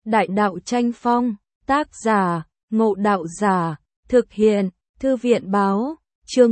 Đại đạo tranh phong, tác giả, Ngộ Đạo Giả, thực hiện, Thư viện báo, chương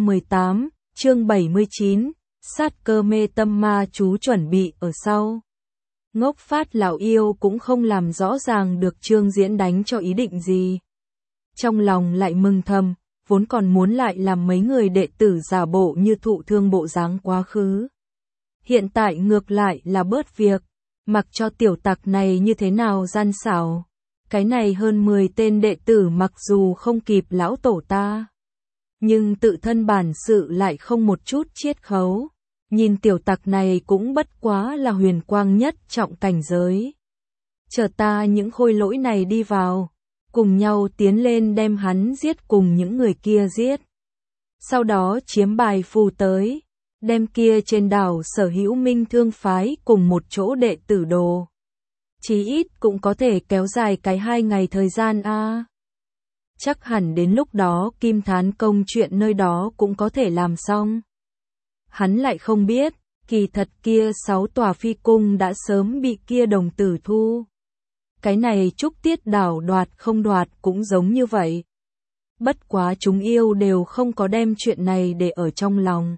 118, chương 79, sát cơ mê tâm ma chú chuẩn bị ở sau. Ngốc Phát lão yêu cũng không làm rõ ràng được Trương Diễn đánh cho ý định gì. Trong lòng lại mừng thầm, vốn còn muốn lại làm mấy người đệ tử giả bộ như thụ thương bộ dáng quá khứ. Hiện tại ngược lại là bớt việc, mặc cho tiểu tặc này như thế nào gian xảo. Cái này hơn 10 tên đệ tử mặc dù không kịp lão tổ ta, nhưng tự thân bản sự lại không một chút chiết khấu. Nhìn tiểu tặc này cũng bất quá là huyền quang nhất trọng cảnh giới. Chờ ta những khôi lỗi này đi vào, cùng nhau tiến lên đem hắn giết cùng những người kia giết. Sau đó chiếm bài phù tới, đem kia trên đảo sở hữu minh thương phái cùng một chỗ đệ tử đồ. Chí ít cũng có thể kéo dài cái 2 ngày thời gian a. Chắc hẳn đến lúc đó Kim Thán công chuyện nơi đó cũng có thể làm xong. Hắn lại không biết, kỳ thật kia 6 tòa phi cung đã sớm bị kia đồng tử thu. Cái này Trúc Tiết đảo đoạt không đoạt cũng giống như vậy. Bất quá chúng yêu đều không có đem chuyện này để ở trong lòng.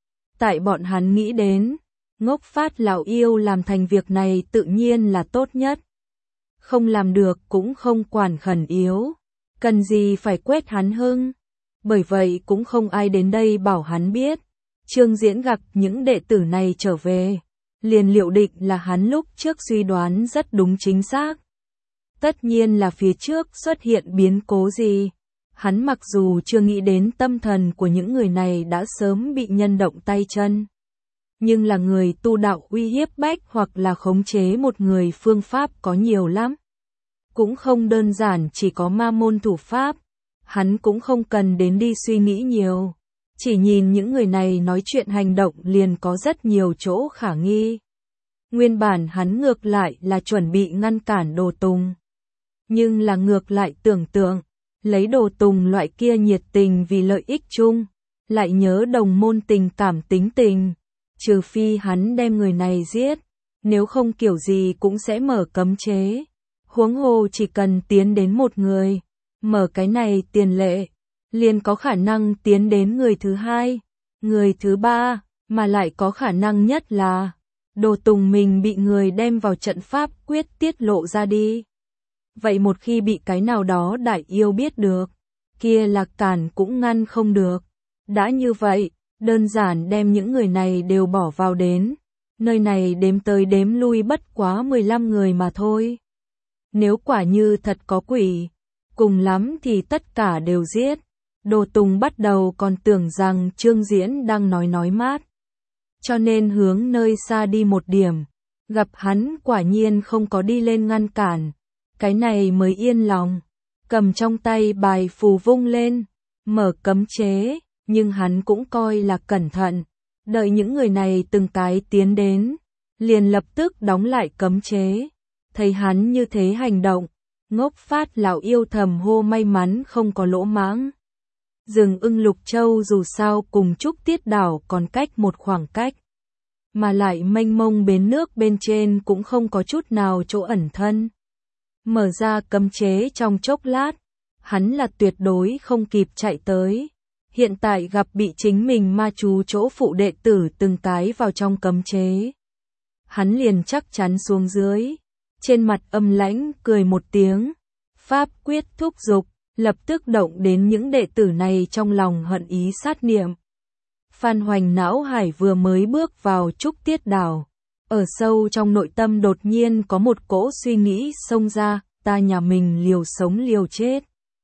Tại bọn hắn nghĩ đến, Ngốc Phát lão yêu làm thành việc này tự nhiên là tốt nhất. Không làm được cũng không quản khẩn yếu, cần gì phải quét hắn hưng. Bởi vậy cũng không ai đến đây bảo hắn biết. Trương Diễn gặp những đệ tử này trở về, liền liệu định là hắn lúc trước suy đoán rất đúng chính xác. Tất nhiên là phía trước xuất hiện biến cố gì. Hắn mặc dù chưa nghĩ đến tâm thần của những người này đã sớm bị nhân động tay chân, nhưng là người tu đạo uy hiếp bách hoặc là khống chế một người phương pháp có nhiều lắm. Cũng không đơn giản chỉ có ma môn thủ pháp, hắn cũng không cần đến đi suy nghĩ nhiều. Chỉ nhìn những người này nói chuyện hành động liền có rất nhiều chỗ khả nghi. Nguyên bản hắn ngược lại là chuẩn bị ngăn cản Đồ Tùng. Nhưng là ngược lại tưởng tượng, lấy Đồ Tùng loại kia nhiệt tình vì lợi ích chung, lại nhớ đồng môn tình cảm tính tình. Trừ phi hắn đem người này giết, nếu không kiểu gì cũng sẽ mở cấm chế. Huống hồ chỉ cần tiến đến một người, mở cái này tiền lệ, liền có khả năng tiến đến người thứ hai, người thứ ba, mà lại có khả năng nhất là Đồ Tùng mình bị người đem vào trận pháp quyết tiết lộ ra đi. Vậy một khi bị cái nào đó đại yêu biết được, kia là cản cũng ngăn không được. Đã như vậy, đơn giản đem những người này đều bỏ vào đến. Nơi này đếm tới đếm lui bất quá 15 người mà thôi. Nếu quả như thật có quỷ, cùng lắm thì tất cả đều giết. Đồ Tùng bắt đầu còn tưởng rằng Trương Diễn đang nói mát. Cho nên hướng nơi xa đi một điểm, gặp hắn quả nhiên không có đi lên ngăn cản. Cái này mới yên lòng, cầm trong tay bài phù vung lên, mở cấm chế, nhưng hắn cũng coi là cẩn thận. Đợi những người này từng cái tiến đến, liền lập tức đóng lại cấm chế. Thấy hắn như thế hành động, Ngốc Phát lão yêu thầm hô may mắn không có lỗ mãng. Rừng Ưng Lục Châu dù sao cùng Trúc Tiết đảo còn cách một khoảng cách, mà lại mênh mông bến nước bên trên cũng không có chút nào chỗ ẩn thân. Mở ra cấm chế trong chốc lát, hắn là tuyệt đối không kịp chạy tới. Hiện tại gặp bị chính mình ma chú chỗ phụ đệ tử từng cái vào trong cấm chế. Hắn liền chắc chắn xuống dưới, trên mặt âm lãnh cười một tiếng, pháp quyết thúc giục, lập tức động đến những đệ tử này trong lòng hận ý sát niệm. Phan Hoành não hải vừa mới bước vào Trúc Tiết đảo, ở sâu trong nội tâm đột nhiên có một cỗ suy nghĩ xông ra, ta nhà mình liều sống liều chết.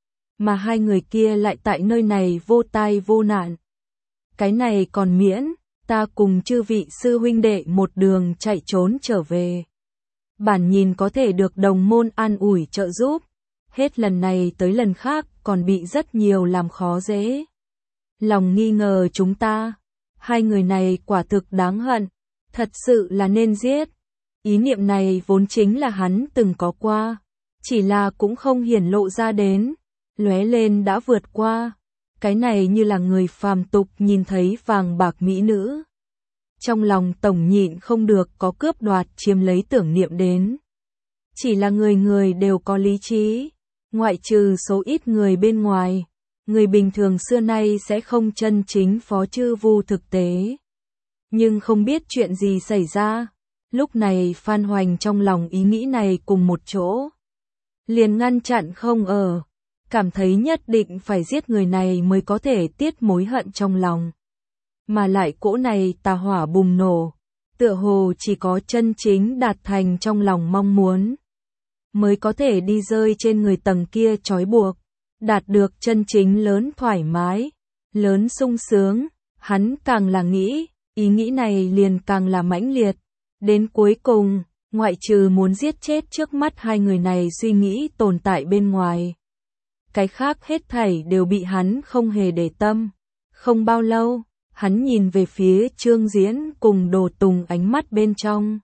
Mà hai người kia lại tại nơi này vô tai vô nạn. Cái này còn miễn, ta cùng chư vị sư huynh đệ một đường chạy trốn trở về. Bản nhìn có thể được đồng môn an ủi trợ giúp. Hết lần này tới lần khác còn bị rất nhiều làm khó dễ. Lòng nghi ngờ chúng ta, hai người này quả thực đáng hận, thật sự là nên giết. Ý niệm này vốn chính là hắn từng có qua, chỉ là cũng không hiển lộ ra đến, lóe lên đã vượt qua. Cái này như là người phàm tục nhìn thấy vàng bạc mỹ nữ. Trong lòng tổng nhịn không được có cướp đoạt chiếm lấy tưởng niệm đến. Chỉ là người người đều có lý trí, ngoại trừ số ít người bên ngoài, người bình thường xưa nay sẽ không chân chính phó chư vu thực tế. Nhưng không biết chuyện gì xảy ra, lúc này Phan Hoành trong lòng ý nghĩ này cùng một chỗ. Liền ngăn chặn không ở, cảm thấy nhất định phải giết người này mới có thể tiết mối hận trong lòng. Mà lại cỗ này tà hỏa bùng nổ, tựa hồ chỉ có chân chính đạt thành trong lòng mong muốn, mới có thể đi rơi trên người tầng kia trói buộc, đạt được chân chính lớn thoải mái, lớn sung sướng. Hắn càng là nghĩ, ý nghĩ này liền càng là mãnh liệt. Đến cuối cùng, ngoại trừ muốn giết chết trước mắt hai người này suy nghĩ tồn tại bên ngoài, cái khác hết thảy đều bị hắn không hề để tâm. Không bao lâu, hắn nhìn về phía Trương Diễn cùng Đồ Tùng, ánh mắt bên trong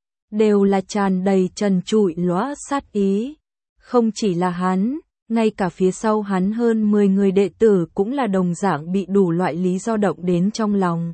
đều là tràn đầy trần trụi lóa sát ý. Không chỉ là hắn, ngay cả phía sau hắn hơn 10 người đệ tử cũng là đồng dạng bị đủ loại lý do động đến trong lòng.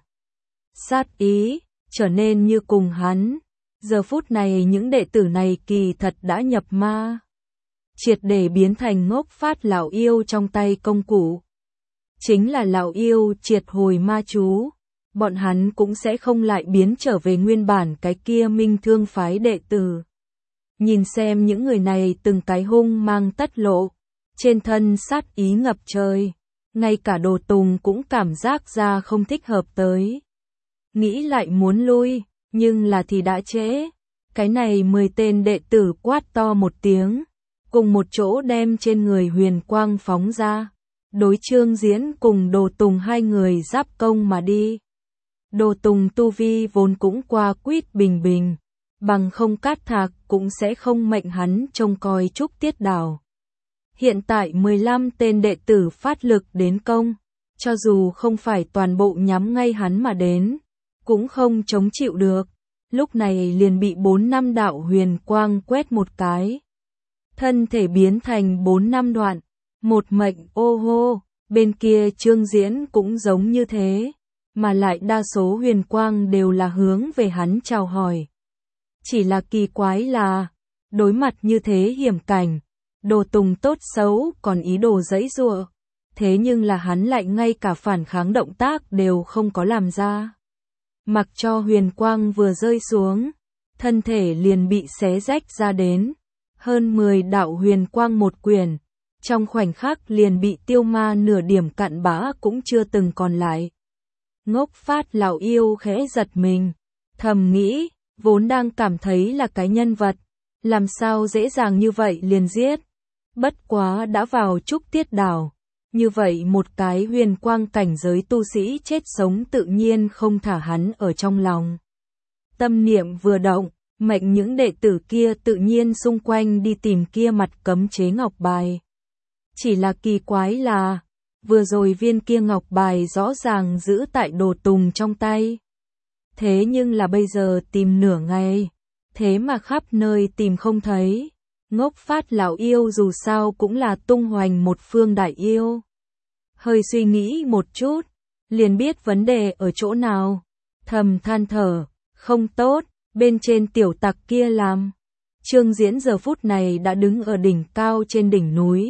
Sát ý, trở nên như cùng hắn. Giờ phút này những đệ tử này kỳ thật đã nhập ma, triệt để biến thành Ngốc Phát lão yêu trong tay công cụ. Chính là lão yêu triệt hồi ma chú, bọn hắn cũng sẽ không lại biến trở về nguyên bản cái kia Minh Thương phái đệ tử. Nhìn xem những người này từng cái hung mang tất lộ, trên thân sát ý ngập trời, ngay cả Đồ Tùng cũng cảm giác ra không thích hợp tới. Nghĩ lại muốn lui, nhưng là thì đã trễ. Cái này 10 tên đệ tử quát to một tiếng, cùng một chỗ đem trên người huyền quang phóng ra, đối Trương Diễn cùng Đồ Tùng hai người giáp công mà đi. Đồ Tùng tu vi vốn cũng qua quýt bình bình, bằng không Cát Thạc cũng sẽ không mệnh hắn trông coi Trúc Tiết Đảo. Hiện tại 15 tên đệ tử phát lực đến công, cho dù không phải toàn bộ nhắm ngay hắn mà đến, cũng không chống chịu được. Lúc này liền bị 4-5 đạo huyền quang quét một cái, thân thể biến thành 4-5 đoạn, một mệnh ô hô. Bên kia Trương Diễn cũng giống như thế, mà lại đa số huyền quang đều là hướng về hắn chào hỏi. Chỉ là kỳ quái là, đối mặt như thế hiểm cảnh, Đồ Tùng tốt xấu còn ý đồ giãy giụa, thế nhưng là hắn lại ngay cả phản kháng động tác đều không có làm ra. Mặc cho huyền quang vừa rơi xuống, thân thể liền bị xé rách ra đến, hơn 10 đạo huyền quang một quyển, trong khoảnh khắc liền bị tiêu ma nửa điểm cặn bã cũng chưa từng còn lại. Ngốc Phát lão yêu khẽ giật mình, thầm nghĩ, vốn đang cảm thấy là cái nhân vật, làm sao dễ dàng như vậy liền giết. Bất quá đã vào Trúc Tiết Đảo, như vậy một cái huyền quang cảnh giới tu sĩ chết sống tự nhiên không thả hắn ở trong lòng. Tâm niệm vừa động, mệnh những đệ tử kia tự nhiên xung quanh đi tìm kia mặt cấm chế ngọc bài. Chỉ là kỳ quái là, vừa rồi viên kia ngọc bài rõ ràng giữ tại Đồ Tùng trong tay. Thế nhưng là bây giờ tìm nửa ngày, thế mà khắp nơi tìm không thấy. Ngốc Phát lão yêu dù sao cũng là tung hoành một phương đại yêu. Hơi suy nghĩ một chút, liền biết vấn đề ở chỗ nào. Thầm than thở, không tốt, bên trên tiểu tặc kia làm. Trương Diễn giờ phút này đã đứng ở đỉnh cao trên đỉnh núi.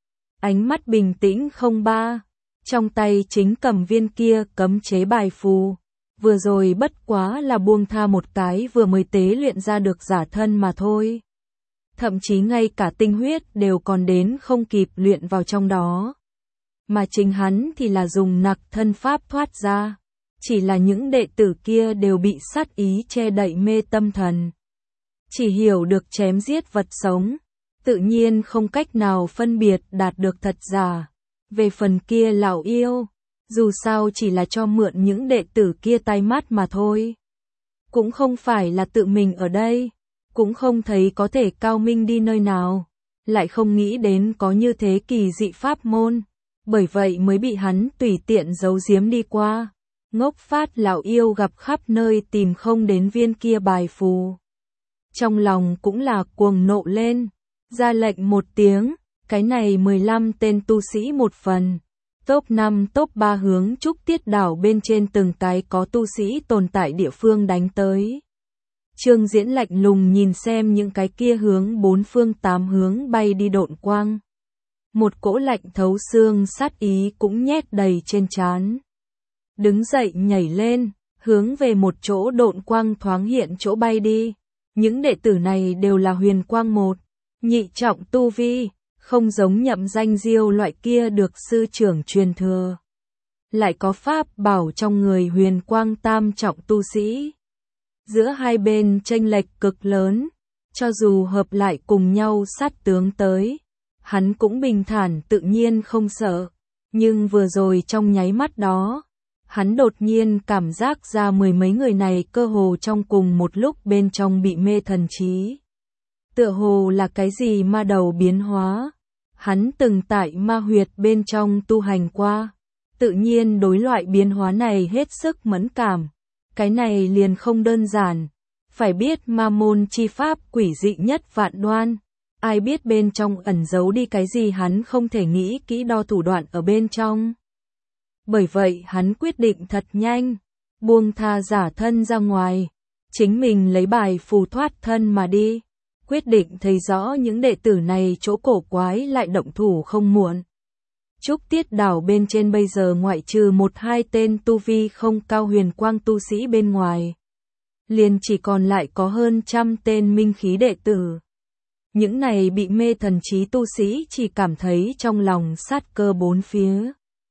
Ánh mắt bình tĩnh không ba, trong tay chính cầm viên kia cấm chế bài phù. Vừa rồi bất quá là buông tha một cái vừa mới tế luyện ra được giả thân mà thôi. Thậm chí ngay cả tinh huyết đều còn đến không kịp luyện vào trong đó. Mà chính hắn thì là dùng nặc thân pháp thoát ra. Chỉ là những đệ tử kia đều bị sát ý che đậy mê tâm thần. Chỉ hiểu được chém giết vật sống, tự nhiên không cách nào phân biệt đạt được thật giả. Về phần kia lão yêu, dù sao chỉ là cho mượn những đệ tử kia tai mắt mà thôi. Cũng không phải là tự mình ở đây, cũng không thấy có thể cao minh đi nơi nào, lại không nghĩ đến có như thế kỳ dị pháp môn, bởi vậy mới bị hắn tùy tiện giấu giếm đi qua. Ngốc Phát lão yêu gặp khắp nơi tìm không đến viên kia bài phù. Trong lòng cũng là cuồng nộ lên, ra lệnh một tiếng, cái này 15 tên tu sĩ một phần. Top 5 top 3 hướng Trúc Tiết Đảo bên trên từng cái có tu sĩ tồn tại địa phương đánh tới. Trương Diễn lạnh lùng nhìn xem những cái kia hướng bốn phương tám hướng bay đi độn quang. Một cỗ lạnh thấu xương sát ý cũng nhét đầy trên trán. Đứng dậy nhảy lên, hướng về một chỗ độn quang thoáng hiện chỗ bay đi. Những đệ tử này đều là huyền quang một, nhị trọng tu vi, không giống Nhậm Danh Diêu loại kia được sư trưởng truyền thừa. Lại có pháp bảo trong người huyền quang tam trọng tu sĩ. Giữa hai bên chênh lệch cực lớn, cho dù hợp lại cùng nhau sát tướng tới, hắn cũng bình thản tự nhiên không sợ. Nhưng vừa rồi trong nháy mắt đó, hắn đột nhiên cảm giác ra mười mấy người này cơ hồ trong cùng một lúc bên trong bị mê thần trí. Tựa hồ là cái gì ma đầu biến hóa. Hắn từng tại ma huyệt bên trong tu hành qua, tự nhiên đối loại biến hóa này hết sức mẫn cảm. Cái này liền không đơn giản, phải biết ma môn chi pháp quỷ dị nhất vạn đoan. Ai biết bên trong ẩn giấu đi cái gì hắn không thể nghĩ kỹ đo thủ đoạn ở bên trong. Bởi vậy hắn quyết định thật nhanh, buông tha giả thân ra ngoài, chính mình lấy bài phù thoát thân mà đi. Quyết định thấy rõ những đệ tử này chỗ cổ quái lại động thủ không muộn. Trúc Tiết đảo bên trên bây giờ ngoại trừ một hai tên tu vi không cao huyền quang tu sĩ bên ngoài, liền chỉ còn lại có hơn 100 tên minh khí đệ tử. Những này bị mê thần trí tu sĩ chỉ cảm thấy trong lòng sát cơ bốn phía.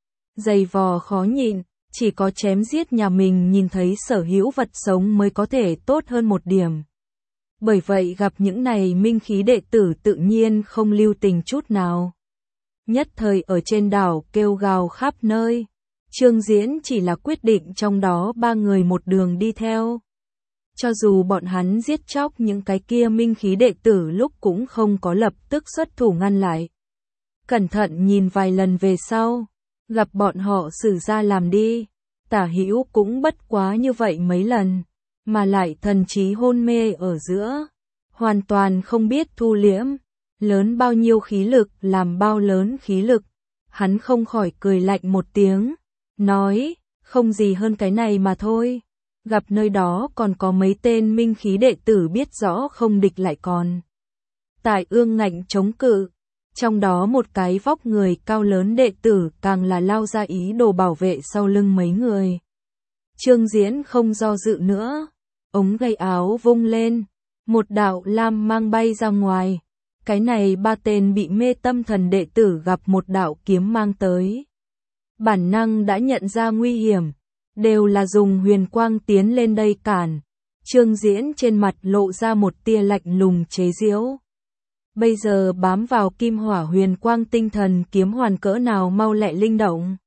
Dày vò khó nhịn, chỉ có chém giết nhà mình nhìn thấy sở hữu vật sống mới có thể tốt hơn một điểm. Bởi vậy gặp những này minh khí đệ tử tự nhiên không lưu tình chút nào. Nhất thời ở trên đảo kêu gào khắp nơi. Trương Diễn chỉ là quyết định trong đó 3 người một đường đi theo. Cho dù bọn hắn giết chóc những cái kia minh khí đệ tử lúc cũng không có lập tức xuất thủ ngăn lại. Cẩn thận nhìn vài lần về sau, gặp bọn họ xử ra làm đi, tả hữu cũng bất quá như vậy mấy lần, mà lại thần trí hôn mê ở giữa, hoàn toàn không biết thu liễm, lớn bao nhiêu khí lực làm bao lớn khí lực. Hắn không khỏi cười lạnh một tiếng, nói, không gì hơn cái này mà thôi. Gặp nơi đó còn có mấy tên minh khí đệ tử biết rõ không địch lại còn tại ương ngạnh chống cự. Trong đó một cái vóc người cao lớn đệ tử càng là lao ra ý đồ bảo vệ sau lưng mấy người. Trương Diễn không do dự nữa, ống gầy áo vung lên, một đạo lam mang bay ra ngoài. Cái này 3 tên bị mê tâm thần đệ tử gặp một đạo kiếm mang tới. Bản năng đã nhận ra nguy hiểm, đều là dùng huyền quang tiến lên đây cản. Trương Diễn trên mặt lộ ra một tia lạnh lùng chế giễu. Bây giờ bám vào kim hỏa huyền quang tinh thần kiếm hoàn cỡ nào mau lẹ linh động.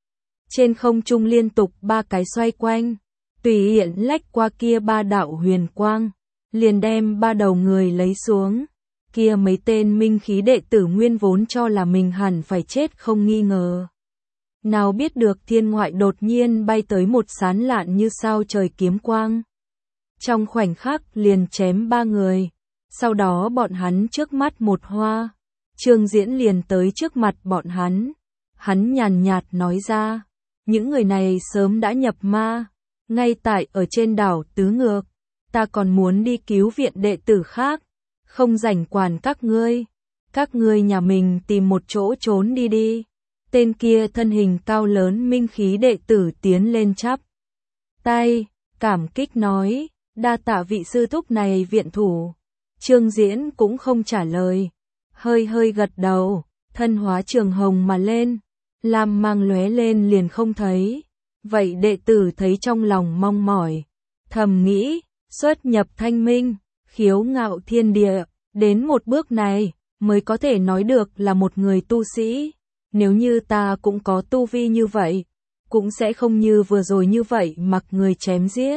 Trên không trung liên tục 3 cái xoay quanh, tùy hiện lách qua kia 3 đạo huyền quang, liền đem 3 đầu người lấy xuống. Kia mấy tên minh khí đệ tử nguyên vốn cho là mình hẳn phải chết không nghi ngờ. Nào biết được thiên ngoại đột nhiên bay tới một sán lạn như sao trời kiếm quang. Trong khoảnh khắc liền chém 3 người. Sau đó bọn hắn trước mắt một hoa. Trương Diễn liền tới trước mặt bọn hắn. Hắn nhàn nhạt nói ra. Những người này sớm đã nhập ma. Ngay tại ở trên đảo Tứ Ngược. Ta còn muốn đi cứu viện đệ tử khác. Không rảnh quản các ngươi. Các ngươi nhà mình tìm một chỗ trốn đi đi. Tên kia thân hình cao lớn minh khí đệ tử tiến lên chắp tay, cảm kích nói, đa tạ vị sư thúc này viện thủ. Trương Diễn cũng không trả lời, hơi gật đầu, thân hóa trường hồng mà lên, lam mang lóe lên liền không thấy. Vậy đệ tử thấy trong lòng mong mỏi, thầm nghĩ, xuất nhập thanh minh, khiếu ngạo thiên địa, đến một bước này mới có thể nói được là một người tu sĩ. Nếu như ta cũng có tu vi như vậy, cũng sẽ không như vừa rồi như vậy mặc người chém giết.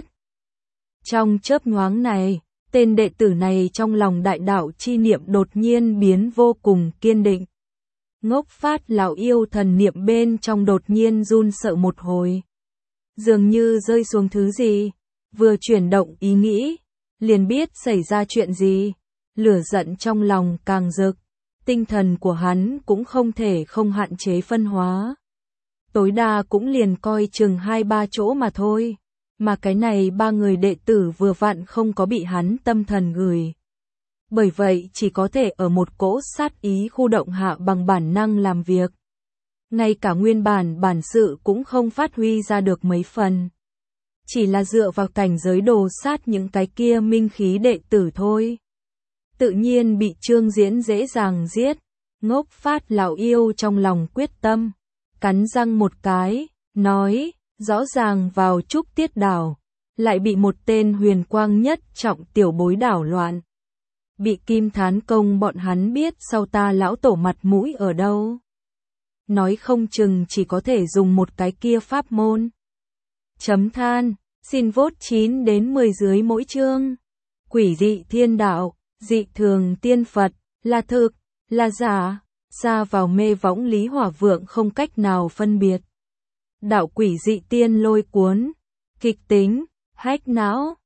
Trong chớp nhoáng này, tên đệ tử này trong lòng đại đạo chi niệm đột nhiên biến vô cùng kiên định. Ngốc phát lão yêu thần niệm bên trong đột nhiên run sợ một hồi. Dường như rơi xuống thứ gì, vừa chuyển động ý nghĩ, liền biết xảy ra chuyện gì, lửa giận trong lòng càng rực. Tinh thần của hắn cũng không thể không hạn chế phân hóa. Tối đa cũng liền coi chừng 2-3 chỗ mà thôi. Mà cái này ba người đệ tử vừa vặn không có bị hắn tâm thần gửi. Bởi vậy chỉ có thể ở một cỗ sát ý khu động hạ bằng bản năng làm việc. Ngay cả nguyên bản sự cũng không phát huy ra được mấy phần. Chỉ là dựa vào cảnh giới đồ sát những cái kia minh khí đệ tử thôi. Tự nhiên bị Trương Diễn dễ dàng giết. Ngốc Phát lão yêu trong lòng quyết tâm. Cắn răng một cái, nói, rõ ràng vào Trúc Tiết đảo. Lại bị một tên huyền quang nhất trọng tiểu bối đảo loạn. Bị Kim Thán Công bọn hắn biết sau ta lão tổ mặt mũi ở đâu. Nói không chừng chỉ có thể dùng một cái kia pháp môn. Chấm than, xin vote 9 đến 10 dưới mỗi chương. Quỷ dị thiên đạo, dị thường tiên Phật, là thực, là giả, ra vào mê võng Lý Hỏa Vượng không cách nào phân biệt. Đạo quỷ dị tiên lôi cuốn, kịch tính, hách não.